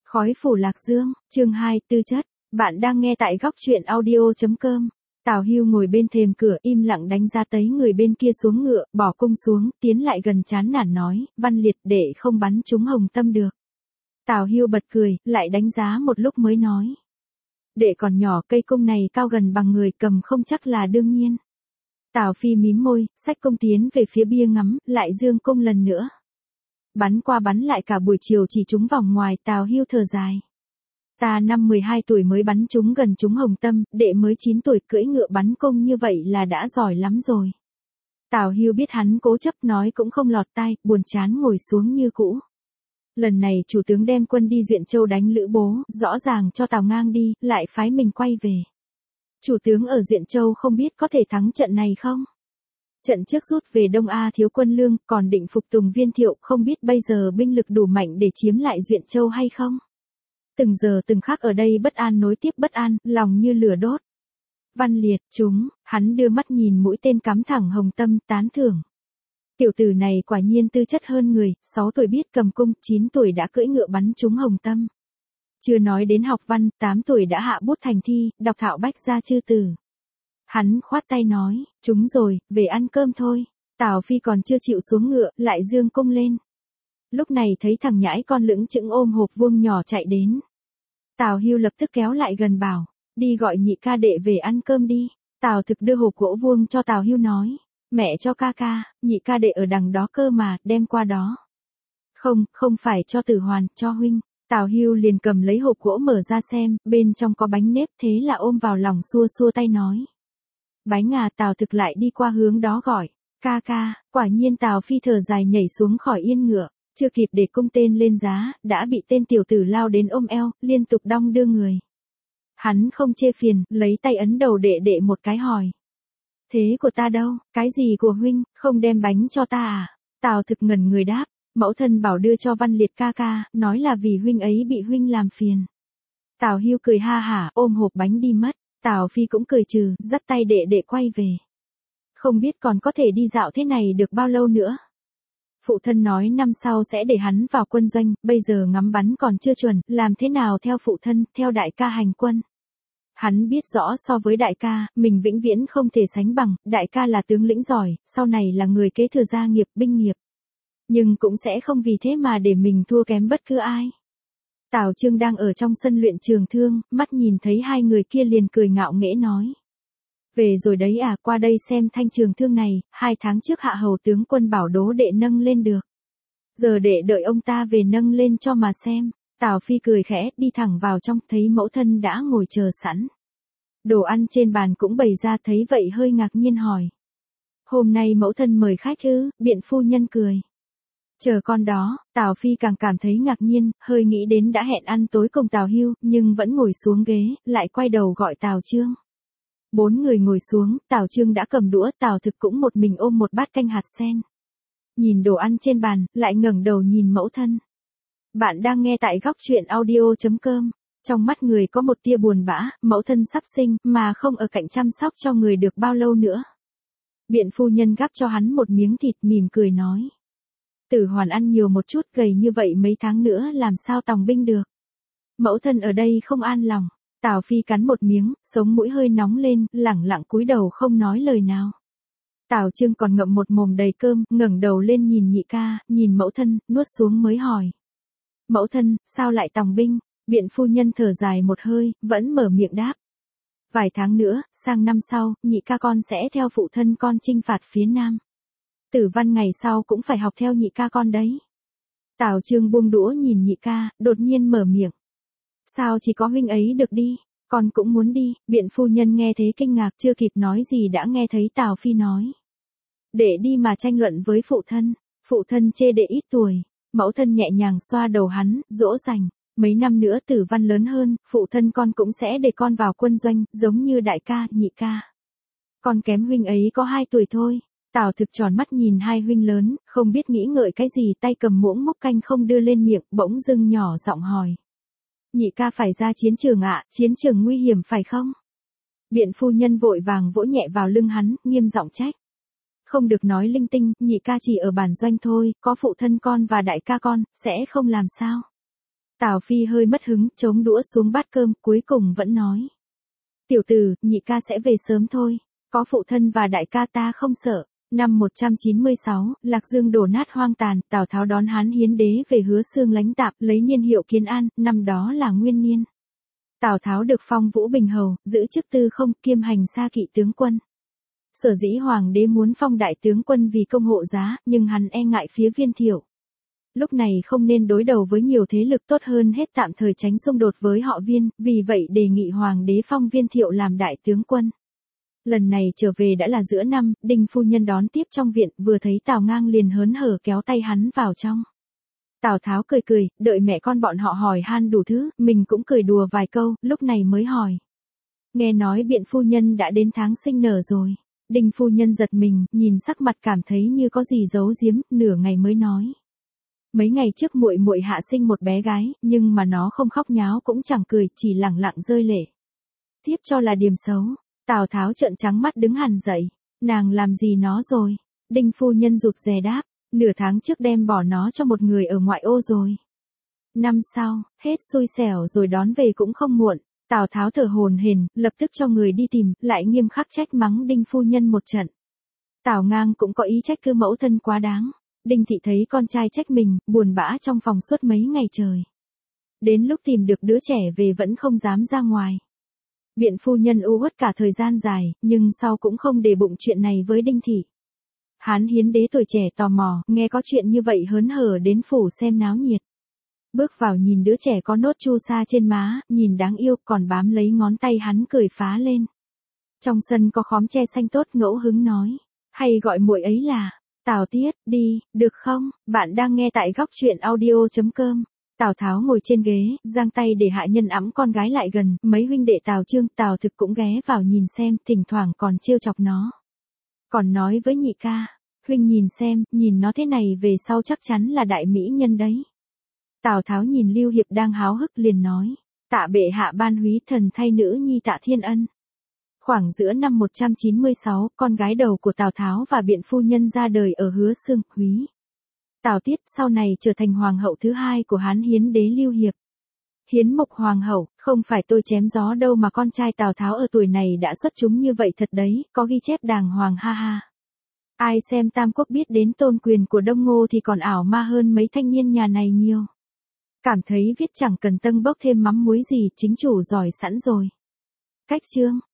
Khói phủ Lạc Dương, chương 2, tư chất. Bạn đang nghe tại góc truyện audio.com. Tào Hưu ngồi bên thềm cửa im lặng đánh giá tới người bên kia xuống ngựa, bỏ cung xuống, tiến lại gần chán nản nói, Văn Liệt để không bắn trúng hồng tâm được. Tào Hưu bật cười, lại đánh giá một lúc mới nói. Đệ còn nhỏ, cây cung này cao gần bằng người, cầm không chắc là đương nhiên. Tào Phi mím môi, xách cung tiến về phía bia ngắm, lại dương cung lần nữa. Bắn qua bắn lại cả buổi chiều chỉ trúng vòng ngoài. Tào Hưu thở dài. Ta năm 12 tuổi mới bắn trúng gần trúng hồng tâm, đệ mới 9 tuổi cưỡi ngựa bắn cung như vậy là đã giỏi lắm rồi. Tào Hưu biết hắn cố chấp nói cũng không lọt tai, buồn chán ngồi xuống như cũ. Lần này chủ tướng đem quân đi Duyện Châu đánh Lữ Bố, rõ ràng cho Tào Ngang đi, lại phái mình quay về. Chủ tướng ở Duyện Châu không biết có thể thắng trận này không? Trận trước rút về Đông A thiếu quân lương, còn định phục tùng Viên Thiệu, không biết bây giờ binh lực đủ mạnh để chiếm lại Duyện Châu hay không? Từng giờ từng khắc ở đây bất an nối tiếp bất an, lòng như lửa đốt. Văn Liệt, hắn đưa mắt nhìn mũi tên cắm thẳng hồng tâm, tán thưởng. Tiểu tử này quả nhiên tư chất hơn người, 6 tuổi biết cầm cung, 9 tuổi đã cưỡi ngựa bắn trúng hồng tâm. Chưa nói đến học văn, 8 tuổi đã hạ bút thành thi, đọc thạo bách gia chư từ. Hắn khoát tay nói, trúng rồi, về ăn cơm thôi. Tào Phi còn chưa chịu xuống ngựa, lại dương cung lên. Lúc này thấy thằng nhãi con lững chững ôm hộp vuông nhỏ chạy đến. Tào Hưu lập tức kéo lại gần bảo, đi gọi nhị ca đệ về ăn cơm đi. Tào Thực đưa hộp gỗ vuông cho Tào Hưu nói, mẹ cho ca ca, nhị ca đệ ở đằng đó cơ mà, đem qua đó. Không phải cho Tử Hoàn, cho huynh. Tào Hưu liền cầm lấy hộp gỗ mở ra xem, bên trong có bánh nếp, thế là ôm vào lòng xua xua tay nói. Bánh à. Tào Thực lại đi qua hướng đó gọi, ca ca. Quả nhiên Tào Phi thở dài nhảy xuống khỏi yên ngựa, chưa kịp để cung tên lên giá, đã bị tên tiểu tử lao đến ôm eo, liên tục đong đưa người. Hắn không chê phiền, lấy tay ấn đầu đệ đệ một cái hỏi. Thế của ta đâu, cái gì của huynh, không đem bánh cho ta à? Tào Thực ngẩn người đáp, mẫu thân bảo đưa cho Văn Liệt ca ca, nói là vì huynh ấy bị huynh làm phiền. Tào Hưu cười ha hả, ôm hộp bánh đi mất. Tào Phi cũng cười trừ, dắt tay đệ đệ quay về. Không biết còn có thể đi dạo thế này được bao lâu nữa. Phụ thân nói năm sau sẽ để hắn vào quân doanh, bây giờ ngắm bắn còn chưa chuẩn, làm thế nào theo phụ thân, theo đại ca hành quân. Hắn biết rõ so với đại ca, mình vĩnh viễn không thể sánh bằng, đại ca là tướng lĩnh giỏi, sau này là người kế thừa gia nghiệp, binh nghiệp. Nhưng cũng sẽ không vì thế mà để mình thua kém bất cứ ai. Tào Trương đang ở trong sân luyện trường thương, mắt nhìn thấy hai người kia liền cười ngạo nghễ nói. Về rồi đấy à, qua đây xem thanh trường thương này, 2 tháng trước hạ hầu tướng quân bảo đố đệ nâng lên được. Giờ đệ đợi ông ta về nâng lên cho mà xem. Tào Phi cười khẽ, đi thẳng vào trong, thấy mẫu thân đã ngồi chờ sẵn. Đồ ăn trên bàn cũng bày ra, thấy vậy hơi ngạc nhiên hỏi. Hôm nay mẫu thân mời khách chứ, biện phu nhân cười. Chờ con đó. Tào Phi càng cảm thấy ngạc nhiên, hơi nghĩ đến đã hẹn ăn tối cùng Tào Hưu, nhưng vẫn ngồi xuống ghế, lại quay đầu gọi Tào Trương. 4 người ngồi xuống, Tào Trương đã cầm đũa, Tào Thực cũng một mình ôm một bát canh hạt sen. Nhìn đồ ăn trên bàn, lại ngẩng đầu nhìn mẫu thân. Bạn đang nghe tại góc truyện audio.com. Trong mắt người có một tia buồn bã, mẫu thân sắp sinh, mà không ở cạnh chăm sóc cho người được bao lâu nữa. Biện phu nhân gắp cho hắn một miếng thịt, mỉm cười nói. Tử Hoàn ăn nhiều một chút, gầy như vậy mấy tháng nữa làm sao tòng binh được. Mẫu thân ở đây không an lòng. Tào Phi cắn một miếng, sống mũi hơi nóng lên, lẳng lặng cúi đầu không nói lời nào. Tào Trương còn ngậm một mồm đầy cơm, ngẩng đầu lên nhìn nhị ca, nhìn mẫu thân, nuốt xuống mới hỏi. Mẫu thân, sao lại tòng binh? Biện phu nhân thở dài một hơi, vẫn mở miệng đáp. Vài tháng nữa, sang năm sau, nhị ca con sẽ theo phụ thân con chinh phạt phía Nam. Tử Văn ngày sau cũng phải học theo nhị ca con đấy. Tào Trương buông đũa nhìn nhị ca, đột nhiên mở miệng. Sao chỉ có huynh ấy được đi, con cũng muốn đi. Biện phu nhân nghe thế kinh ngạc, chưa kịp nói gì đã nghe thấy Tào Phi nói. Để đi mà tranh luận với phụ thân chê đệ ít tuổi. Mẫu thân nhẹ nhàng xoa đầu hắn, dỗ dành. Mấy năm nữa Tử Văn lớn hơn, phụ thân con cũng sẽ để con vào quân doanh, giống như đại ca, nhị ca. Con kém huynh ấy có 2 tuổi thôi. Tào Thực tròn mắt nhìn hai huynh lớn, không biết nghĩ ngợi cái gì, tay cầm muỗng múc canh không đưa lên miệng, bỗng dưng nhỏ giọng hỏi. Nhị ca phải ra chiến trường ạ, chiến trường nguy hiểm phải không? Biện phu nhân vội vàng vỗ nhẹ vào lưng hắn, nghiêm giọng trách. Không được nói linh tinh, nhị ca chỉ ở bản doanh thôi, có phụ thân con và đại ca con, sẽ không làm sao. Tào Phi hơi mất hứng, chống đũa xuống bát cơm, cuối cùng vẫn nói. Tiểu tử, nhị ca sẽ về sớm thôi. Có phụ thân và đại ca ta không sợ. Năm 196, Lạc Dương đổ nát hoang tàn, Tào Tháo đón Hán Hiến Đế về Hứa Xương lãnh tạm, lấy niên hiệu Kiến An, năm đó là nguyên niên. Tào Tháo được phong Vũ Bình Hầu, giữ chức tư không, kiêm hành xa kỵ tướng quân. Sở dĩ hoàng đế muốn phong đại tướng quân vì công hộ giá, nhưng hắn e ngại phía Viên Thiệu. Lúc này không nên đối đầu với nhiều thế lực, tốt hơn hết tạm thời tránh xung đột với họ Viên, vì vậy đề nghị hoàng đế phong Viên Thiệu làm đại tướng quân. Lần này trở về đã là giữa năm, Đinh phu nhân đón tiếp trong viện, vừa thấy Tào Ngang liền hớn hở kéo tay hắn vào trong. Tào Tháo cười cười, đợi mẹ con bọn họ hỏi han đủ thứ, mình cũng cười đùa vài câu, lúc này mới hỏi. Nghe nói Biện phu nhân đã đến tháng sinh nở rồi. Đinh phu nhân giật mình, nhìn sắc mặt cảm thấy như có gì giấu giếm, nửa ngày mới nói. Mấy ngày trước muội muội hạ sinh một bé gái, nhưng mà nó không khóc nháo cũng chẳng cười, chỉ lẳng lặng rơi lệ. Tiếp cho là điểm xấu. Tào Tháo trợn trắng mắt đứng hẳn dậy. Nàng làm gì nó rồi? Đinh phu nhân rụt rè đáp. Nửa tháng trước đem bỏ nó cho một người ở ngoại ô rồi. Năm sau, hết xui xẻo rồi đón về cũng không muộn. Tào Tháo thở hổn hển, lập tức cho người đi tìm, lại nghiêm khắc trách mắng Đinh phu nhân một trận. Tào Ngang cũng có ý trách cứ mẫu thân quá đáng. Đinh thị thấy con trai trách mình, buồn bã trong phòng suốt mấy ngày trời. Đến lúc tìm được đứa trẻ về vẫn không dám ra ngoài. Biện phu nhân u uất cả thời gian dài, nhưng sau cũng không để bụng chuyện này với Đinh thị. Hán Hiến Đế tuổi trẻ tò mò, nghe có chuyện như vậy hớn hở đến phủ xem náo nhiệt. Bước vào nhìn đứa trẻ có nốt chu sa trên má, nhìn đáng yêu, còn bám lấy ngón tay hắn cười phá lên. Trong sân có khóm tre xanh tốt, ngẫu hứng nói. Hay gọi muội ấy là Tào Tiết, đi, được không? Bạn đang nghe tại góc truyện audio.com. Tào Tháo ngồi trên ghế, giang tay để hạ nhân ẵm con gái lại gần, mấy huynh đệ Tào Trương, Tào Thực cũng ghé vào nhìn xem, thỉnh thoảng còn trêu chọc nó. Còn nói với nhị ca, huynh nhìn xem, nhìn nó thế này về sau chắc chắn là đại mỹ nhân đấy. Tào Tháo nhìn Lưu Hiệp đang háo hức liền nói, tạ bệ hạ ban húy thần thay nữ nhi Tạ Thiên Ân. Khoảng giữa năm 196, con gái đầu của Tào Tháo và Biện phu nhân ra đời ở Hứa Xương, Húy. Tào Tiết sau này trở thành hoàng hậu thứ hai của Hán Hiến Đế Lưu Hiệp. Hiến Mục hoàng hậu, không phải tôi chém gió đâu mà con trai Tào Tháo ở tuổi này đã xuất chúng như vậy thật đấy, có ghi chép đàng hoàng ha ha. Ai xem Tam Quốc biết đến tôn quyền của Đông Ngô thì còn ảo ma hơn mấy thanh niên nhà này nhiều. Cảm thấy viết chẳng cần tâng bốc thêm mắm muối gì, chính chủ giỏi sẵn rồi. Cách chương